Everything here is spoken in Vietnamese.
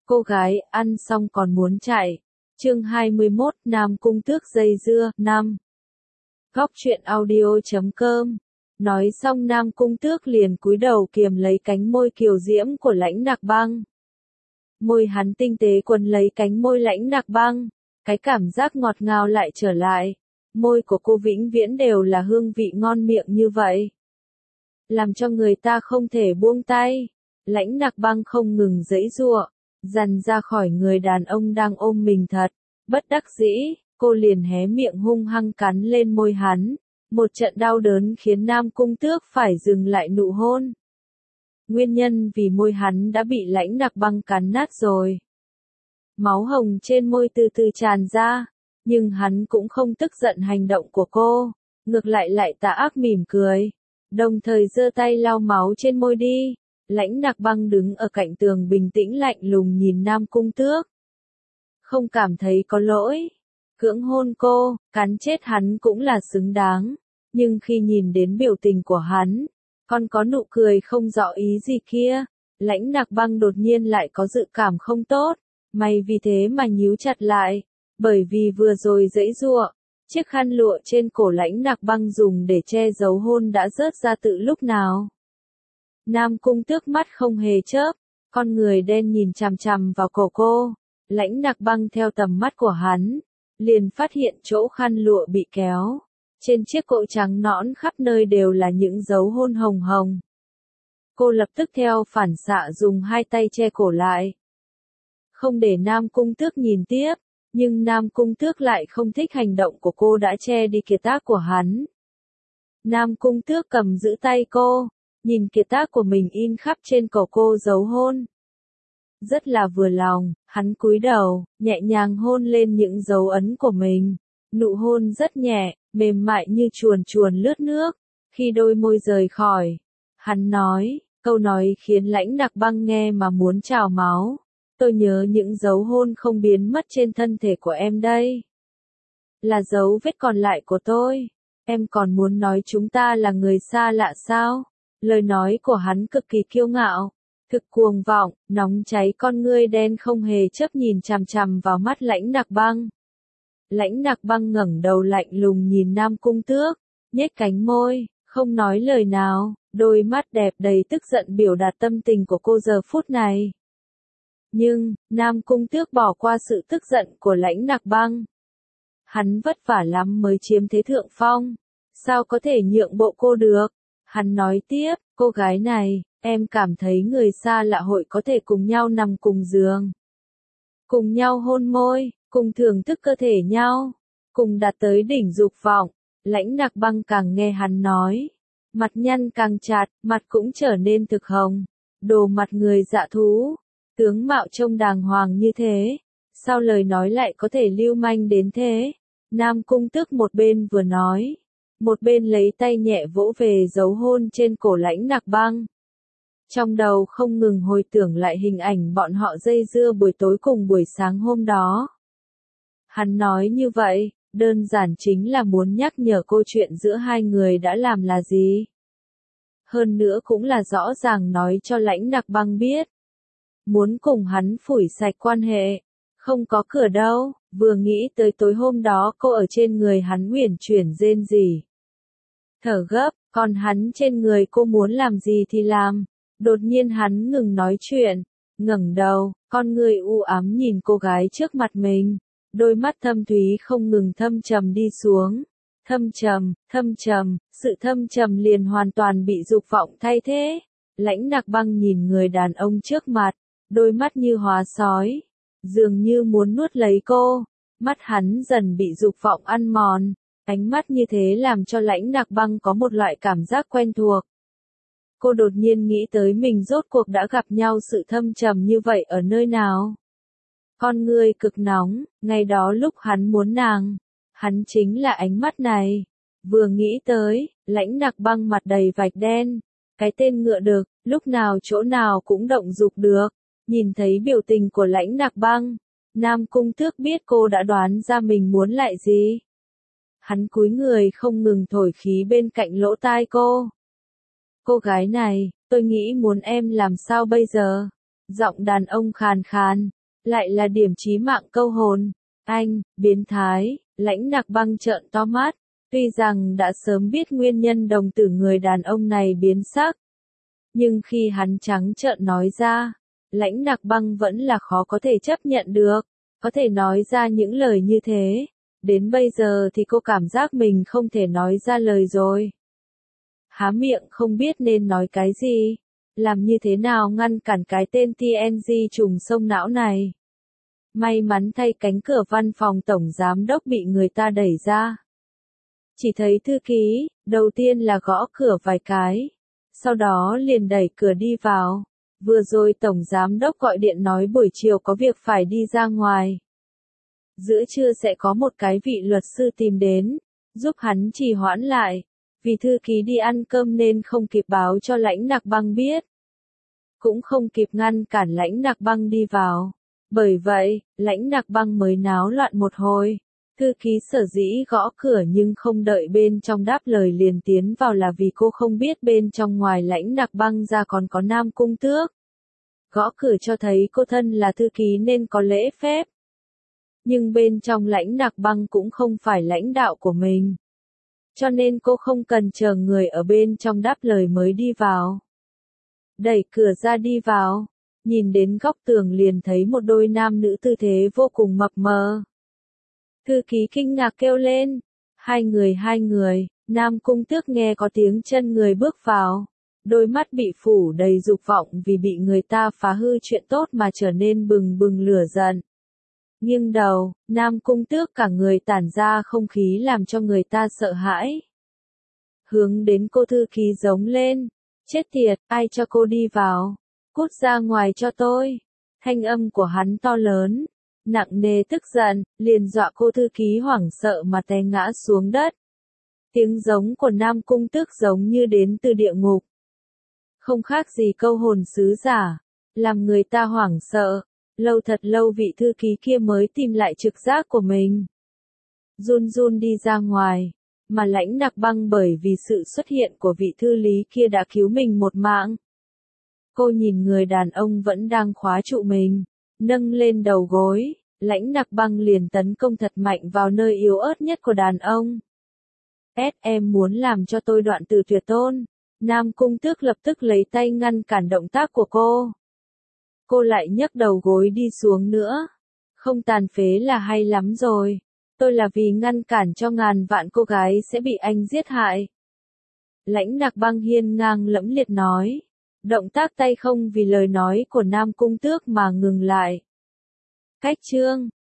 Cô gái ăn xong còn muốn chạy. Chương 21, Nam Cung Tước dây dưa, 5. Góc truyện audio.com. Nói xong Nam Cung Tước liền cúi đầu kiềm lấy cánh môi kiều diễm của Lãnh Nặc Băng. Môi hắn tinh tế quấn lấy cánh môi Lãnh Nặc Băng, cái cảm giác ngọt ngào lại trở lại. Môi của cô vĩnh viễn đều là hương vị ngon miệng như vậy, làm cho người ta không thể buông tay. Lãnh Nặc Băng không ngừng giãy giụa, dằn ra khỏi người đàn ông đang ôm mình thật. Bất đắc dĩ, cô liền hé miệng hung hăng cắn lên môi hắn. Một trận đau đớn khiến Nam Cung Tước phải dừng lại nụ hôn. Nguyên nhân vì môi hắn đã bị Lãnh Nặc Băng cắn nát rồi. Máu hồng trên môi từ từ tràn ra, nhưng hắn cũng không tức giận hành động của cô, ngược lại tà ác mỉm cười, đồng thời giơ tay lau máu trên môi đi. Lãnh Nặc Băng đứng ở cạnh tường bình tĩnh lạnh lùng nhìn Nam Cung Tước. Không cảm thấy có lỗi. Cưỡng hôn cô, cắn chết hắn cũng là xứng đáng. Nhưng khi nhìn đến biểu tình của hắn, còn có nụ cười không rõ ý gì kia, Lãnh Nặc Băng đột nhiên lại có dự cảm không tốt. Mày vì thế mà nhíu chặt lại, bởi vì vừa rồi giãy giụa, chiếc khăn lụa trên cổ Lãnh Nặc Băng dùng để che giấu hôn đã rớt ra từ lúc nào. Nam Cung Tước mắt không hề chớp, con người đen nhìn chằm chằm vào cổ cô. Lãnh Nặc Băng theo tầm mắt của hắn, liền phát hiện chỗ khăn lụa bị kéo. Trên chiếc cổ trắng nõn khắp nơi đều là những dấu hôn hồng hồng. Cô lập tức theo phản xạ dùng hai tay che cổ lại, không để Nam Cung Tước nhìn tiếp, nhưng Nam Cung Tước lại không thích hành động của cô đã che đi kiệt tác của hắn. Nam Cung Tước cầm giữ tay cô, nhìn kiệt tác của mình in khắp trên cổ cô dấu hôn. Rất là vừa lòng, hắn cúi đầu, nhẹ nhàng hôn lên những dấu ấn của mình. Nụ hôn rất nhẹ, mềm mại như chuồn chuồn lướt nước. Khi đôi môi rời khỏi, hắn nói, câu nói khiến Lãnh Nặc Băng nghe mà muốn trào máu. Tôi nhớ những dấu hôn không biến mất trên thân thể của em đây. Là dấu vết còn lại của tôi. Em còn muốn nói chúng ta là người xa lạ sao? Lời nói của hắn cực kỳ kiêu ngạo, thực cuồng vọng, nóng cháy, con ngươi đen không hề chớp nhìn chằm chằm vào mắt Lãnh Nặc Băng. Lãnh Nặc Băng ngẩng đầu lạnh lùng nhìn Nam Cung Tước, nhếch cánh môi, không nói lời nào, đôi mắt đẹp đầy tức giận biểu đạt tâm tình của cô giờ phút này. Nhưng, Nam Cung Tước bỏ qua sự tức giận của Lãnh Nặc Băng. Hắn vất vả lắm mới chiếm thế thượng phong, sao có thể nhượng bộ cô được? Hắn nói tiếp, cô gái này, em cảm thấy người xa lạ hội có thể cùng nhau nằm cùng giường, cùng nhau hôn môi, cùng thưởng thức cơ thể nhau, cùng đạt tới đỉnh dục vọng. Lãnh Nặc Băng càng nghe hắn nói, mặt nhăn càng chặt, mặt cũng trở nên thực hồng, đồ mặt người dạ thú, tướng mạo trông đàng hoàng như thế, sao lời nói lại có thể lưu manh đến thế? Nam Cung Tước một bên vừa nói, một bên lấy tay nhẹ vỗ về dấu hôn trên cổ Lãnh Nặc Băng. Trong đầu không ngừng hồi tưởng lại hình ảnh bọn họ dây dưa buổi tối cùng buổi sáng hôm đó. Hắn nói như vậy, đơn giản chính là muốn nhắc nhở cô chuyện giữa hai người đã làm là gì. Hơn nữa cũng là rõ ràng nói cho Lãnh Nặc Băng biết, muốn cùng hắn phủi sạch quan hệ, không có cửa đâu. Vừa nghĩ tới tối hôm đó cô ở trên người hắn uyển chuyển rên rỉ, thở gấp, còn hắn trên người cô muốn làm gì thì làm. Đột nhiên hắn ngừng nói chuyện, ngẩng đầu, con người u ám nhìn cô gái trước mặt mình, đôi mắt thâm thúy không ngừng thâm trầm đi xuống. Thâm trầm, sự thâm trầm liền hoàn toàn bị dục vọng thay thế. Lãnh Nặc Băng nhìn người đàn ông trước mặt, đôi mắt như hóa sói, dường như muốn nuốt lấy cô. Mắt hắn dần bị dục vọng ăn mòn, ánh mắt như thế làm cho Lãnh Nặc Băng có một loại cảm giác quen thuộc. Cô đột nhiên nghĩ tới mình rốt cuộc đã gặp nhau sự thâm trầm như vậy ở nơi nào. Con người cực nóng, ngày đó lúc hắn muốn nàng, hắn chính là ánh mắt này. Vừa nghĩ tới, Lãnh Nặc Băng mặt đầy vạch đen, cái tên ngựa đực, lúc nào chỗ nào cũng động dục được. Nhìn thấy biểu tình của Lãnh Nặc Băng, Nam Cung Tước biết cô đã đoán ra mình muốn lại gì. Hắn cúi người không ngừng thổi khí bên cạnh lỗ tai cô. Cô gái này, tôi nghĩ muốn em làm sao bây giờ? Giọng đàn ông khàn khàn, Lại là điểm chí mạng câu hồn. Anh, biến thái, Lãnh Nặc Băng trợn to mắt. Tuy rằng đã sớm biết nguyên nhân đồng tử người đàn ông này biến sắc. Nhưng khi hắn trắng trợn nói ra, Lãnh Nặc Băng vẫn là khó có thể chấp nhận được. Có thể nói ra những lời như thế. Đến bây giờ thì cô cảm giác mình không thể nói ra lời rồi. Há miệng không biết nên nói cái gì. Làm như thế nào ngăn cản cái tên TNG trùng sông não này. May mắn thay cánh cửa văn phòng tổng giám đốc bị người ta đẩy ra. Chỉ thấy thư ký, đầu tiên là gõ cửa vài cái. Sau đó liền đẩy cửa đi vào. Vừa rồi tổng giám đốc gọi điện nói buổi chiều có việc phải đi ra ngoài. Giữa trưa sẽ có một cái vị luật sư tìm đến, giúp hắn trì hoãn lại. Vì thư ký đi ăn cơm nên không kịp báo cho Lãnh Nặc Băng biết. Cũng không kịp ngăn cản Lãnh Nặc Băng đi vào. Bởi vậy, Lãnh Nặc Băng mới náo loạn một hồi. Thư ký sở dĩ gõ cửa nhưng không đợi bên trong đáp lời liền tiến vào là vì cô không biết bên trong ngoài Lãnh Nặc Băng ra còn có Nam Cung Tước. Gõ cửa cho thấy cô thân là thư ký nên có lễ phép. Nhưng bên trong Lãnh Nặc Băng cũng không phải lãnh đạo của mình. Cho nên cô không cần chờ người ở bên trong đáp lời mới đi vào. Đẩy cửa ra đi vào, nhìn đến góc tường liền thấy một đôi nam nữ tư thế vô cùng mập mờ. Thư ký kinh ngạc kêu lên, hai người, Nam Cung Tước nghe có tiếng chân người bước vào. Đôi mắt bị phủ đầy dục vọng vì bị người ta phá hư chuyện tốt mà trở nên bừng bừng lửa giận. Nghiêng đầu, Nam Cung Tước cả người tản ra không khí làm cho người ta sợ hãi. Hướng đến cô thư ký giống lên. Chết tiệt, ai cho cô đi vào? Cút ra ngoài cho tôi. Thanh âm của hắn to lớn, nặng nề tức giận, liền dọa cô thư ký hoảng sợ mà té ngã xuống đất. Tiếng giống của Nam Cung Tước giống như đến từ địa ngục. Không khác gì câu hồn sứ giả, làm người ta hoảng sợ. Lâu thật lâu vị thư ký kia mới tìm lại trực giác của mình. Run run đi ra ngoài, mà Lãnh Nặc Băng bởi vì sự xuất hiện của vị thư lý kia đã cứu mình một mạng. Cô nhìn người đàn ông vẫn đang khóa trụ mình, nâng lên đầu gối, Lãnh Nặc Băng liền tấn công thật mạnh vào nơi yếu ớt nhất của đàn ông. Em muốn làm cho tôi đoạn tử tuyệt tôn. Nam Cung Tước lập tức lấy tay ngăn cản động tác của cô. Cô lại nhấc đầu gối đi xuống nữa. Không tàn phế là hay lắm rồi. Tôi là vì ngăn cản cho ngàn vạn cô gái sẽ bị anh giết hại. Lãnh Nặc Băng hiên ngang lẫm liệt nói. Động tác tay không vì lời nói của Nam Cung Tước mà ngừng lại. Cách chương